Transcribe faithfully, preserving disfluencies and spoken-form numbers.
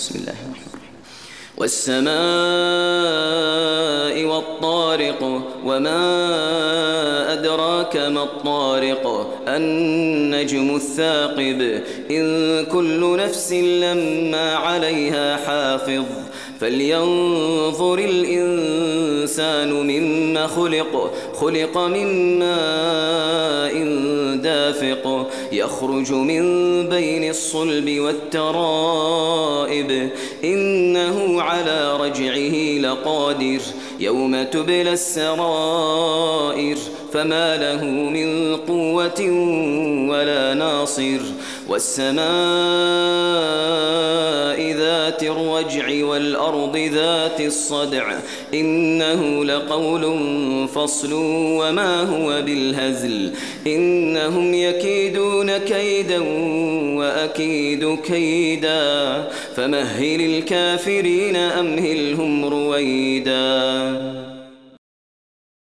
بسم الله الرحمن الرحيم. والسماء والطارق وما أدراك ما الطارق النجم الثاقب إن كل نفس لما عليها حافظ فلينظر الإنسان مما خلق خلق من ماء دافق يخرج من بين الصلب والترائب إنه على رجعه لقادر يوم تبلى السرائر فما له من قوة ولا ناصر والسماء ذات الرجع والأرض ذات الصدع إنه لقول فصل وما هو بالهزل إنهم يكيدون كيدا وأكيد كيدا فمهل الكافرين أمهلهم رويدا.